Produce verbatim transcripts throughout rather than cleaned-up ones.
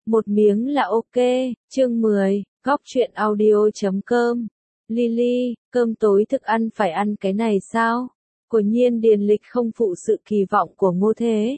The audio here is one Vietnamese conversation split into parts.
Một miếng là ok. Chương mười, góc truyện audio chấm com. Lily, cơm tối thức ăn phải ăn cái này sao? Quả nhiên Điền Lịch không phụ sự kỳ vọng của Ngô Thế.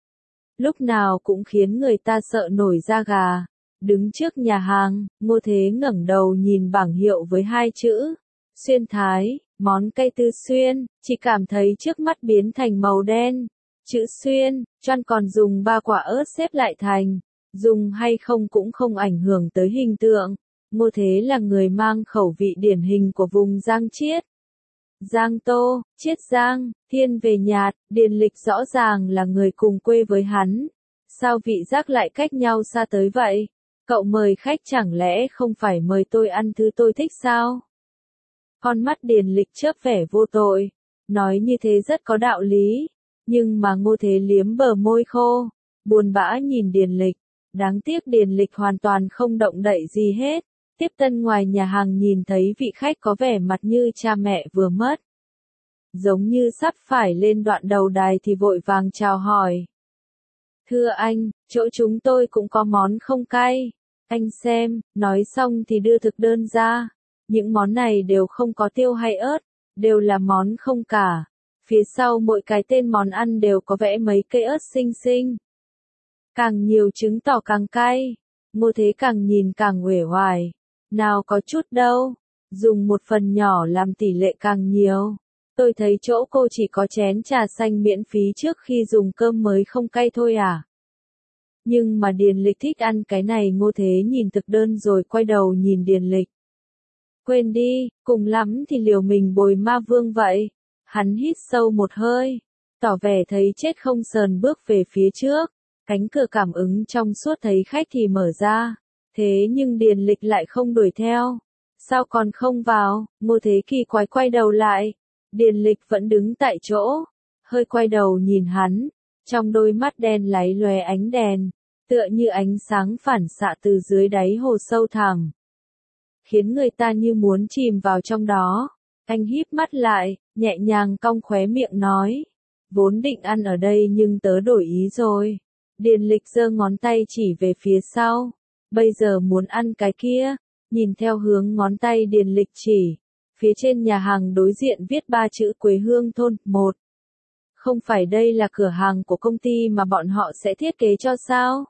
Lúc nào cũng khiến người ta sợ nổi da gà. Đứng trước nhà hàng, Ngô Thế ngẩng đầu nhìn bảng hiệu với hai chữ Xuyên Thái, món cay Tư Xuyên, chỉ cảm thấy trước mắt biến thành màu đen. Chữ Xuyên, Choan còn dùng ba quả ớt xếp lại thành. Dùng hay không cũng không ảnh hưởng tới hình tượng. Ngô Thế là người mang khẩu vị điển hình của vùng Giang Chiết. Giang Tô, Chiết Giang, thiên về nhạt, Điền Lịch rõ ràng là người cùng quê với hắn. Sao vị giác lại cách nhau xa tới vậy? Cậu mời khách chẳng lẽ không phải mời tôi ăn thứ tôi thích sao? Con mắt Điền Lịch chớp vẻ vô tội. Nói như thế rất có đạo lý. Nhưng mà Ngô Thế liếm bờ môi khô. Buồn bã nhìn Điền Lịch. Đáng tiếc Điền Lịch hoàn toàn không động đậy gì hết. Tiếp tân ngoài nhà hàng nhìn thấy vị khách có vẻ mặt như cha mẹ vừa mất. Giống như sắp phải lên đoạn đầu đài thì vội vàng chào hỏi. Thưa anh, chỗ chúng tôi cũng có món không cay. Anh xem, nói xong thì đưa thực đơn ra. Những món này đều không có tiêu hay ớt, đều là món không cả. Phía sau mỗi cái tên món ăn đều có vẽ mấy cây ớt xinh xinh. Càng nhiều chứng tỏ càng cay. Ngô Thế càng nhìn càng uể oải. Nào có chút đâu. Dùng một phần nhỏ làm tỷ lệ càng nhiều. Tôi thấy chỗ cô chỉ có chén trà xanh miễn phí trước khi dùng cơm mới không cay thôi à. Nhưng mà Điền Lịch thích ăn cái này. Ngô Thế nhìn thực đơn rồi quay đầu nhìn Điền Lịch. Quên đi, cùng lắm thì liều mình bồi ma vương vậy. Hắn hít sâu một hơi. Tỏ vẻ thấy chết không sờn bước về phía trước. Cánh cửa cảm ứng trong suốt thấy khách thì mở ra. Thế nhưng Điền Lịch lại không đuổi theo. Sao còn không vào? Ngô Thế kỳ quái quay đầu lại. Điền Lịch vẫn đứng tại chỗ. Hơi quay đầu nhìn hắn. Trong đôi mắt đen láy lóe ánh đèn. Tựa như ánh sáng phản xạ từ dưới đáy hồ sâu thẳm. Khiến người ta như muốn chìm vào trong đó. Anh híp mắt lại, nhẹ nhàng cong khóe miệng nói. Vốn định ăn ở đây nhưng tớ đổi ý rồi. Điền Lịch giơ ngón tay chỉ về phía sau. Bây giờ muốn ăn cái kia. Nhìn theo hướng ngón tay Điền Lịch chỉ. Phía trên nhà hàng đối diện viết ba chữ Quế Hương Thôn. Một. Không phải đây là cửa hàng của công ty mà bọn họ sẽ thiết kế cho sao?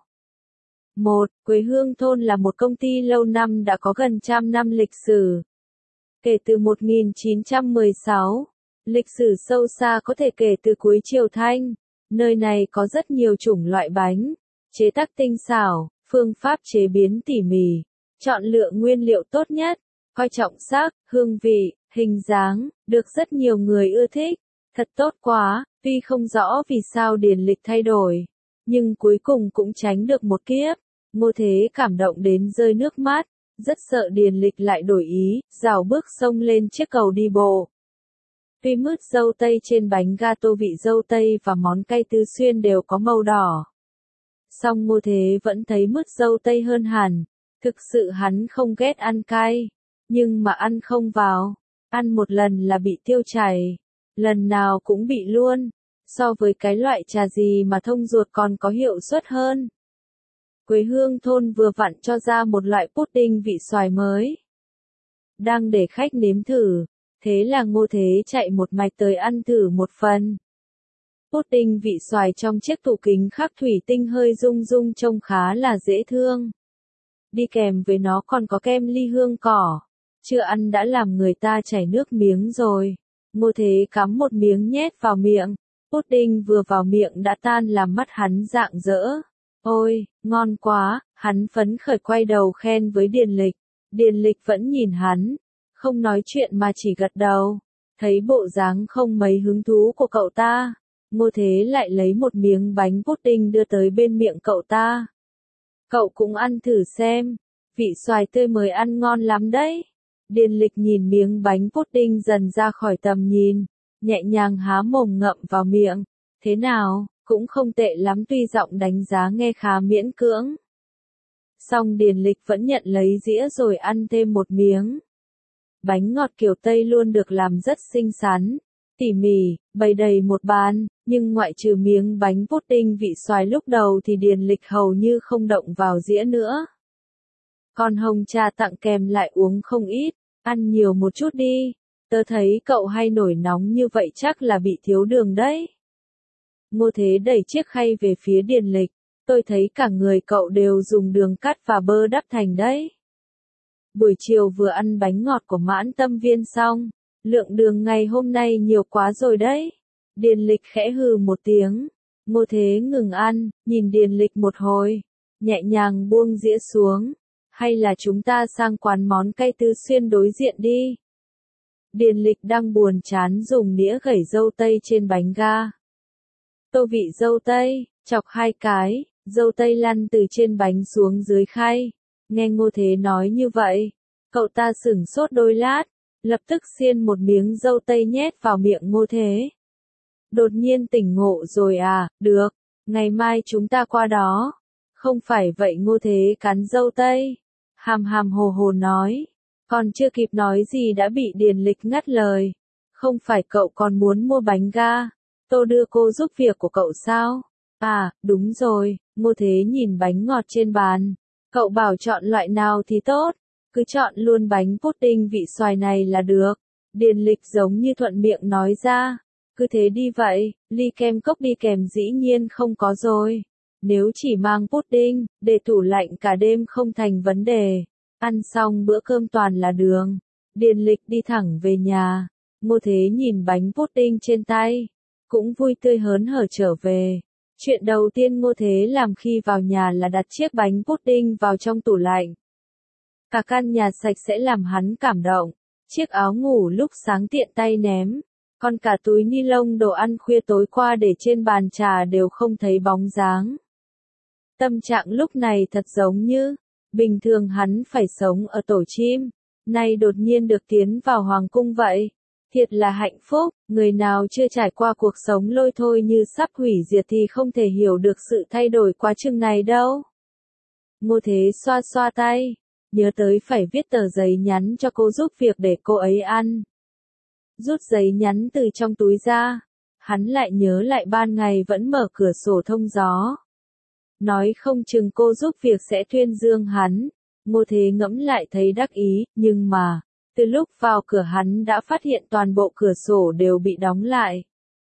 Một. Quế Hương Thôn là một công ty lâu năm đã có gần trăm năm lịch sử. Kể từ một nghìn chín trăm mười sáu. Lịch sử sâu xa có thể kể từ cuối Triều Thanh. Nơi này có rất nhiều chủng loại bánh. Chế tác tinh xảo, phương pháp chế biến tỉ mỉ. Chọn lựa nguyên liệu tốt nhất. Coi trọng sắc, hương vị, hình dáng, được rất nhiều người ưa thích. Thật tốt quá, tuy không rõ vì sao Điền Lịch thay đổi. Nhưng cuối cùng cũng tránh được một kiếp. Ngô Thế cảm động đến rơi nước mắt. Rất sợ Điền Lịch lại đổi ý, rảo bước xông lên chiếc cầu đi bộ. Tuy mứt dâu tây trên bánh gato vị dâu tây và món cay Tư Xuyên đều có màu đỏ. Song Ngô Thế vẫn thấy mứt dâu tây hơn hẳn. Thực sự hắn không ghét ăn cay. Nhưng mà ăn không vào. Ăn một lần là bị tiêu chảy. Lần nào cũng bị luôn. So với cái loại trà gì mà thông ruột còn có hiệu suất hơn. Quế Hương Thôn vừa vặn cho ra một loại pudding vị xoài mới. Đang để khách nếm thử. Thế là Ngô Thế chạy một mạch tới ăn thử một phần. Pudding vị xoài trong chiếc tủ kính khắc thủy tinh hơi rung rung trông khá là dễ thương. Đi kèm với nó còn có kem ly hương cỏ. Chưa ăn đã làm người ta chảy nước miếng rồi. Ngô Thế cắm một miếng nhét vào miệng. Pudding vừa vào miệng đã tan làm mắt hắn rạng rỡ. Ôi, ngon quá, hắn phấn khởi quay đầu khen với Điền Lịch. Điền Lịch vẫn nhìn hắn. Không nói chuyện mà chỉ gật đầu. Thấy bộ dáng không mấy hứng thú của cậu ta. Ngô Thế lại lấy một miếng bánh pudding đưa tới bên miệng cậu ta. Cậu cũng ăn thử xem. Vị xoài tươi mới ăn ngon lắm đấy. Điền Lịch nhìn miếng bánh pudding dần ra khỏi tầm nhìn. Nhẹ nhàng há mồm ngậm vào miệng. Thế nào, cũng không tệ lắm tuy giọng đánh giá nghe khá miễn cưỡng. Song Điền Lịch vẫn nhận lấy dĩa rồi ăn thêm một miếng. Bánh ngọt kiểu Tây luôn được làm rất xinh xắn. tỉ mỉ, bày đầy một bàn, nhưng ngoại trừ miếng bánh pudding vị xoài lúc đầu thì Điền Lịch hầu như không động vào dĩa nữa. Còn hồng trà tặng kèm lại uống không ít, ăn nhiều một chút đi, tớ thấy cậu hay nổi nóng như vậy chắc là bị thiếu đường đấy. Ngô Thế đẩy chiếc khay về phía Điền Lịch, tôi thấy cả người cậu đều dùng đường cắt và bơ đắp thành đấy. Buổi chiều vừa ăn bánh ngọt của Mãn Tâm Viên xong, lượng đường ngày hôm nay nhiều quá rồi đấy. Điền Lịch khẽ hừ một tiếng, Ngô Thế ngừng ăn, nhìn Điền Lịch một hồi, nhẹ nhàng buông dĩa xuống, hay là chúng ta sang quán món cay Tứ Xuyên đối diện đi. Điền Lịch đang buồn chán dùng nĩa gẩy dâu tây trên bánh ga. Tô vị dâu tây, chọc hai cái, dâu tây lăn từ trên bánh xuống dưới khay. Nghe Ngô Thế nói như vậy, cậu ta sửng sốt đôi lát, lập tức xiên một miếng dâu tây nhét vào miệng Ngô Thế. Đột nhiên tỉnh ngộ rồi à, được, ngày mai chúng ta qua đó. Không phải vậy Ngô Thế cắn dâu tây, hàm hàm hồ hồ nói, còn chưa kịp nói gì đã bị Điền Lịch ngắt lời. Không phải cậu còn muốn mua bánh ga, tôi đưa cô giúp việc của cậu sao? À, đúng rồi, Ngô Thế nhìn bánh ngọt trên bàn. Cậu bảo chọn loại nào thì tốt, cứ chọn luôn bánh pudding vị xoài này là được. Điền Lịch giống như thuận miệng nói ra, cứ thế đi vậy, ly kem cốc đi kèm dĩ nhiên không có rồi. Nếu chỉ mang pudding, để tủ lạnh cả đêm không thành vấn đề. Ăn xong bữa cơm toàn là đường. Điền Lịch đi thẳng về nhà. Ngô Thế nhìn bánh pudding trên tay, cũng vui tươi hớn hở trở về. Chuyện đầu tiên Ngô Thế làm khi vào nhà là đặt chiếc bánh pudding vào trong tủ lạnh. Cả căn nhà sạch sẽ làm hắn cảm động. Chiếc áo ngủ lúc sáng tiện tay ném. Còn cả túi ni lông đồ ăn khuya tối qua để trên bàn trà đều không thấy bóng dáng. Tâm trạng lúc này thật giống như, bình thường hắn phải sống ở tổ chim, nay đột nhiên được tiến vào hoàng cung vậy. Thiệt là hạnh phúc, người nào chưa trải qua cuộc sống lôi thôi như sắp hủy diệt thì không thể hiểu được sự thay đổi quá chừng này đâu. Ngô Thế xoa xoa tay, nhớ tới phải viết tờ giấy nhắn cho cô giúp việc để cô ấy ăn. Rút giấy nhắn từ trong túi ra, hắn lại nhớ lại ban ngày vẫn mở cửa sổ thông gió. Nói không chừng cô giúp việc sẽ tuyên dương hắn. Ngô Thế ngẫm lại thấy đắc ý, nhưng mà, từ lúc vào cửa hắn đã phát hiện toàn bộ cửa sổ đều bị đóng lại.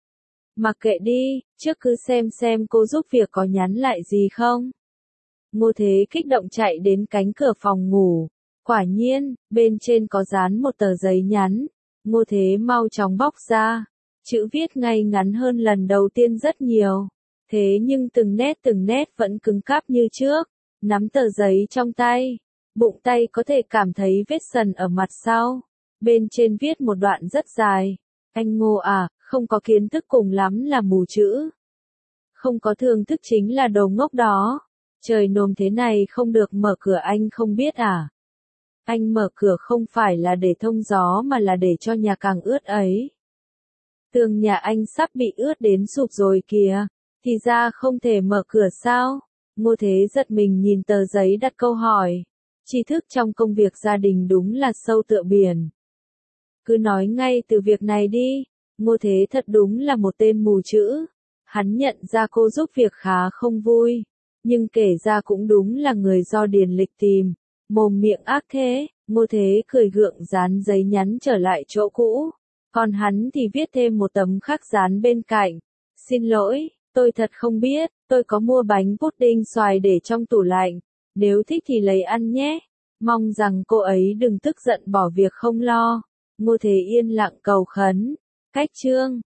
Mặc kệ đi, trước cứ xem xem cô giúp việc có nhắn lại gì không. Ngô Thế kích động chạy đến cánh cửa phòng ngủ. Quả nhiên, bên trên có dán một tờ giấy nhắn. Ngô Thế mau chóng bóc ra. Chữ viết ngay ngắn hơn lần đầu tiên rất nhiều. Thế nhưng từng nét từng nét vẫn cứng cáp như trước. Nắm tờ giấy trong tay. Bụng tay có thể cảm thấy vết sần ở mặt sau. Bên trên viết một đoạn rất dài. Anh Ngô à, không có kiến thức cùng lắm là mù chữ. Không có thường thức chính là đồ ngốc đó. Trời nồm thế này không được mở cửa anh không biết à. Anh mở cửa không phải là để thông gió mà là để cho nhà càng ướt ấy. Tường nhà anh sắp bị ướt đến sụp rồi kìa. Thì ra không thể mở cửa sao? Ngô Thế giật mình nhìn tờ giấy đặt câu hỏi. Tri thức trong công việc gia đình đúng là sâu tựa biển. Cứ nói ngay từ việc này đi. Ngô Thế thật đúng là một tên mù chữ. Hắn nhận ra cô giúp việc khá không vui. Nhưng kể ra cũng đúng là người do Điền Lịch tìm. Mồm miệng ác thế. Ngô Thế cười gượng dán giấy nhắn trở lại chỗ cũ. Còn hắn thì viết thêm một tấm khác dán bên cạnh. Xin lỗi, tôi thật không biết. Tôi có mua bánh pudding xoài để trong tủ lạnh. Nếu thích thì lấy ăn nhé. Mong rằng cô ấy đừng tức giận bỏ việc không lo. Ngô Thế yên lặng cầu khấn. Cách chương